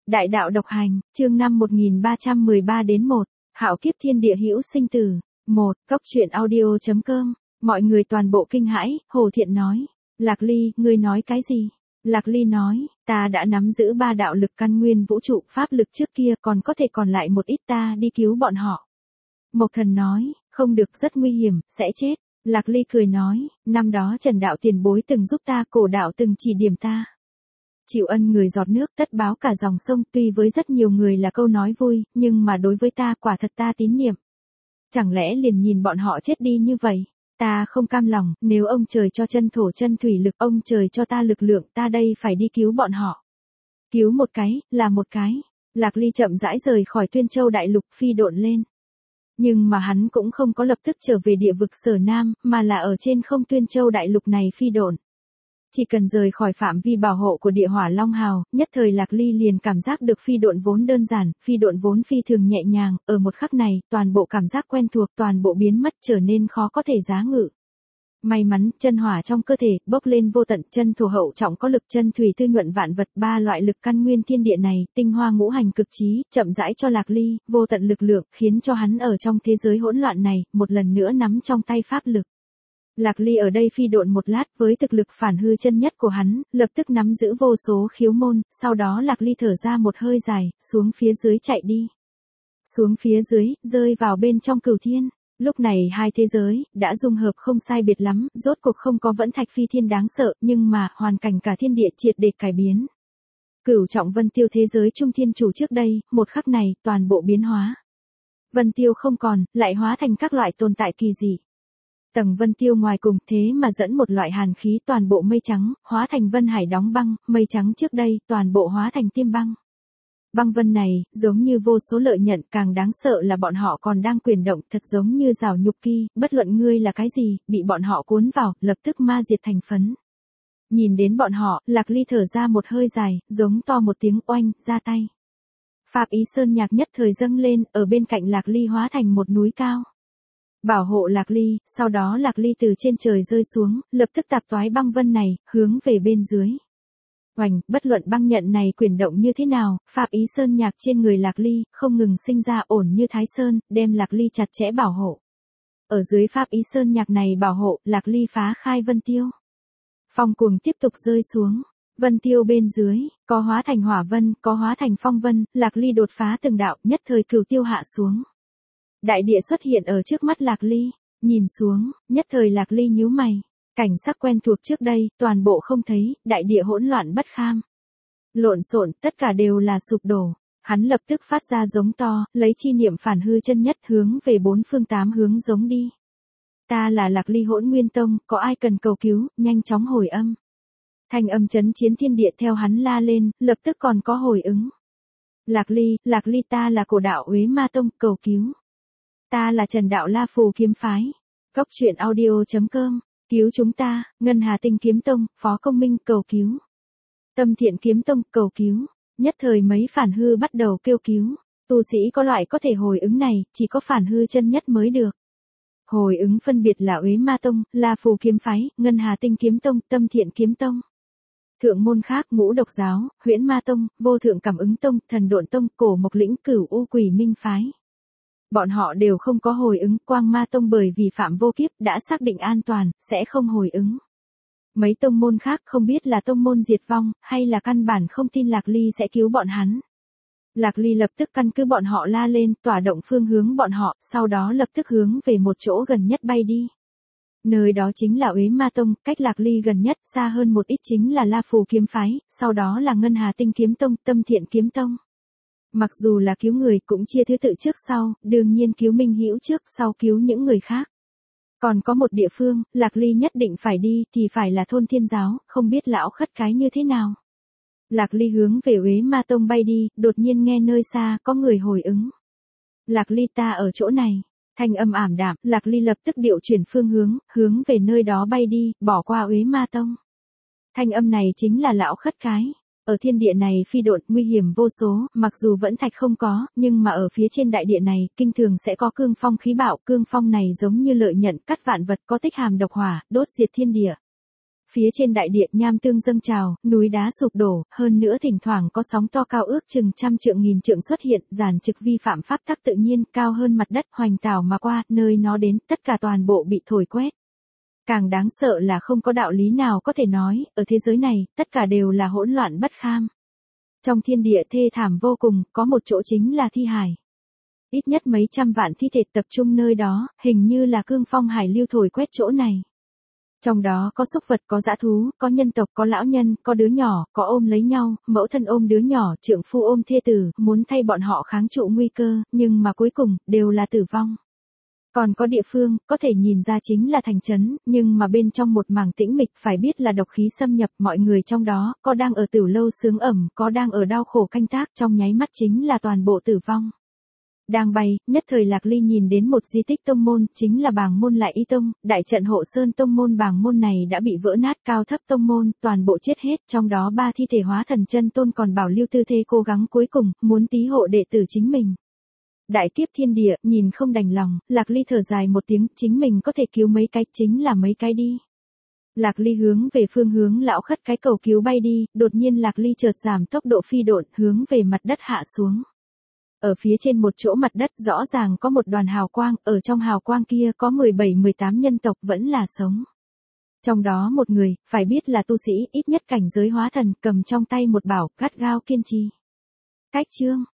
Đại đạo độc hành, chương 5 1313 đến 1, hạo kiếp thiên địa hữu sinh tử. 1. Cốc truyện audio.com. Mọi người toàn bộ kinh hãi, Hồ Thiện nói. Lạc Ly, ngươi nói cái gì? Lạc Ly nói, ta đã nắm giữ 3 đạo lực căn nguyên vũ trụ pháp lực trước kia, còn có thể còn lại một ít, ta đi cứu bọn họ. Mộc Thần nói, không được, rất nguy hiểm, sẽ chết. Lạc Ly cười nói, năm đó Trần đạo tiền bối từng giúp ta, Cổ đạo từng chỉ điểm ta. Chịu ân người giọt nước tất báo cả dòng sông, tuy với rất nhiều người là câu nói vui, nhưng mà đối với ta quả thật ta tín niệm. Chẳng lẽ liền nhìn bọn họ chết đi như vậy? Ta không cam lòng, nếu ông trời cho chân thổ chân thủy lực, ông trời cho ta lực lượng, ta đây phải đi cứu bọn họ. Cứu một cái, là một cái. Lạc Ly chậm rãi rời khỏi Tuyên Châu đại lục, phi độn lên. Nhưng mà hắn cũng không có lập tức trở về địa vực Sở Nam, mà là ở trên không Tuyên Châu đại lục này phi độn. Chỉ cần rời khỏi phạm vi bảo hộ của địa hỏa Long Hào, nhất thời Lạc Ly liền cảm giác được phi độn vốn đơn giản, phi độn vốn phi thường nhẹ nhàng, ở một khắc này, toàn bộ cảm giác quen thuộc, toàn bộ biến mất, trở nên khó có thể giá ngự. May mắn, chân hỏa trong cơ thể, bốc lên vô tận, chân thổ hậu trọng có lực, chân thủy tư nhuận vạn vật, 3 loại lực căn nguyên thiên địa này, tinh hoa ngũ hành cực trí, chậm rãi cho Lạc Ly, vô tận lực lượng, khiến cho hắn ở trong thế giới hỗn loạn này, một lần nữa nắm trong tay pháp lực. Lạc Ly ở đây phi độn một lát, với thực lực phản hư chân nhất của hắn, lập tức nắm giữ vô số khiếu môn, sau đó Lạc Ly thở ra một hơi dài, xuống phía dưới chạy đi. Xuống phía dưới, rơi vào bên trong cửu thiên. Lúc này hai thế giới, đã dung hợp không sai biệt lắm, rốt cuộc không có vẫn thạch phi thiên đáng sợ, nhưng mà, hoàn cảnh cả thiên địa triệt để cải biến. Cửu trọng Vân Tiêu thế giới trung thiên chủ trước đây, một khắc này, toàn bộ biến hóa. Vân Tiêu không còn, lại hóa thành các loại tồn tại kỳ dị. Tầng Vân Tiêu ngoài cùng, thế mà dẫn một loại hàn khí, toàn bộ mây trắng, hóa thành vân hải đóng băng, mây trắng trước đây, toàn bộ hóa thành tiêm băng. Băng vân này, giống như vô số lợi nhận, càng đáng sợ là bọn họ còn đang quyền động, thật giống như rào nhục kỳ, bất luận ngươi là cái gì, bị bọn họ cuốn vào, lập tức ma diệt thành phấn. Nhìn đến bọn họ, Lạc Ly thở ra một hơi dài, giống to một tiếng oanh, ra tay. Pháp ý sơn nhạc nhất thời dâng lên, ở bên cạnh Lạc Ly hóa thành một núi cao. Bảo hộ Lạc Ly, sau đó Lạc Ly từ trên trời rơi xuống, lập tức tạp toái băng vân này, hướng về bên dưới. Oành, bất luận băng nhận này quyền động như thế nào, Pháp ý sơn nhạc trên người Lạc Ly, không ngừng sinh ra ổn như Thái Sơn, đem Lạc Ly chặt chẽ bảo hộ. Ở dưới Pháp ý sơn nhạc này bảo hộ, Lạc Ly phá khai Vân Tiêu. Phong cuồng tiếp tục rơi xuống. Vân Tiêu bên dưới, có hóa thành hỏa vân, có hóa thành phong vân, Lạc Ly đột phá từng đạo, nhất thời cửu tiêu hạ xuống. Đại địa xuất hiện ở trước mắt Lạc Ly, nhìn xuống, nhất thời Lạc Ly nhíu mày, cảnh sắc quen thuộc trước đây, toàn bộ không thấy, đại địa hỗn loạn bất kham. Lộn xộn, tất cả đều là sụp đổ, hắn lập tức phát ra giống to, lấy chi niệm phản hư chân nhất hướng về 4 phương 8 hướng giống đi. Ta là Lạc Ly Hỗn Nguyên Tông, có ai cần cầu cứu, nhanh chóng hồi âm. Thanh âm chấn chiến thiên địa theo hắn la lên, lập tức còn có hồi ứng. Lạc Ly ta là Cổ đạo Uế Ma Tông, cầu cứu. Ta là Trần đạo La Phù kiếm phái. Cốc truyện audio.com. Cứu chúng ta, Ngân Hà Tinh kiếm tông, Phó Công Minh, cầu cứu. Tâm Thiện kiếm tông, cầu cứu. Nhất thời mấy phản hư bắt đầu kêu cứu. Tu sĩ có loại có thể hồi ứng này, chỉ có phản hư chân nhất mới được. Hồi ứng phân biệt là Uế Ma Tông, La Phù kiếm phái, Ngân Hà Tinh kiếm tông, Tâm Thiện kiếm tông. Thượng môn khác Ngũ Độc giáo, Huyễn Ma Tông, Vô Thượng Cảm Ứng Tông, Thần Độn Tông, Cổ Mộc Lĩnh, Cửu U Quỷ Minh phái. Bọn họ đều không có hồi ứng, Quang Ma Tông bởi vì phạm vô kiếp đã xác định an toàn, sẽ không hồi ứng. Mấy tông môn khác không biết là tông môn diệt vong, hay là căn bản không tin Lạc Ly sẽ cứu bọn hắn. Lạc Ly lập tức căn cứ bọn họ la lên, tỏa động phương hướng bọn họ, sau đó lập tức hướng về một chỗ gần nhất bay đi. Nơi đó chính là Uế Ma Tông, cách Lạc Ly gần nhất, xa hơn một ít chính là La Phù kiếm phái, sau đó là Ngân Hà Tinh kiếm tông, Tâm Thiện kiếm tông. Mặc dù là cứu người cũng chia thứ tự trước sau, đương nhiên cứu Minh Hữu trước sau cứu những người khác. Còn có một địa phương, Lạc Ly nhất định phải đi thì phải là thôn Thiên Giáo, không biết lão khất cái như thế nào. Lạc Ly hướng về Uế Ma Tông bay đi, đột nhiên nghe nơi xa có người hồi ứng. Lạc Ly ta ở chỗ này. Thanh âm ảm đạm, Lạc Ly lập tức điều chuyển phương hướng về nơi đó bay đi, bỏ qua Uế Ma Tông. Thanh âm này chính là lão khất cái. Ở thiên địa này phi độn, nguy hiểm vô số, mặc dù vẫn thạch không có, nhưng mà ở phía trên đại địa này, kinh thường sẽ có cương phong khí bạo, cương phong này giống như lợi nhận cắt vạn vật, có tích hàm độc hỏa, đốt diệt thiên địa. Phía trên đại địa nham tương dâng trào, núi đá sụp đổ, hơn nữa thỉnh thoảng có sóng to cao ước chừng trăm trượng nghìn trượng xuất hiện, giản trực vi phạm pháp tắc tự nhiên, cao hơn mặt đất hoành tảo mà qua, nơi nó đến, tất cả toàn bộ bị thổi quét. Càng đáng sợ là không có đạo lý nào có thể nói, ở thế giới này, tất cả đều là hỗn loạn bất kham. Trong thiên địa thê thảm vô cùng, có một chỗ chính là thi hải. Ít nhất mấy trăm vạn thi thể tập trung nơi đó, hình như là cương phong hải lưu thổi quét chỗ này. Trong đó có súc vật, có dã thú, có nhân tộc, có lão nhân, có đứa nhỏ, có ôm lấy nhau, mẫu thân ôm đứa nhỏ, trượng phu ôm thê tử, muốn thay bọn họ kháng trụ nguy cơ, nhưng mà cuối cùng, đều là tử vong. Còn có địa phương, có thể nhìn ra chính là thành trấn, nhưng mà bên trong một mảng tĩnh mịch phải biết là độc khí xâm nhập, mọi người trong đó, có đang ở tửu lâu sướng ẩm, có đang ở đau khổ canh tác, trong nháy mắt chính là toàn bộ tử vong. Đang bay, nhất thời Lạc Ly nhìn đến một di tích tông môn, chính là Bàng môn Lại Y tông, đại trận hộ sơn tông môn Bàng môn này đã bị vỡ nát, cao thấp tông môn, toàn bộ chết hết, trong đó 3 thi thể hóa thần chân tôn còn bảo lưu tư thế cố gắng cuối cùng, muốn tí hộ đệ tử chính mình. Đại kiếp thiên địa, nhìn không đành lòng, Lạc Ly thở dài một tiếng, chính mình có thể cứu mấy cái, chính là mấy cái đi. Lạc Ly hướng về phương hướng lão khất cái cầu cứu bay đi, đột nhiên Lạc Ly chợt giảm tốc độ phi độn, hướng về mặt đất hạ xuống. Ở phía trên một chỗ mặt đất rõ ràng có một đoàn hào quang, ở trong hào quang kia có 17-18 nhân tộc vẫn là sống. Trong đó một người, phải biết là tu sĩ, ít nhất cảnh giới hóa thần, cầm trong tay một bảo, gắt gao kiên trì. Cách chương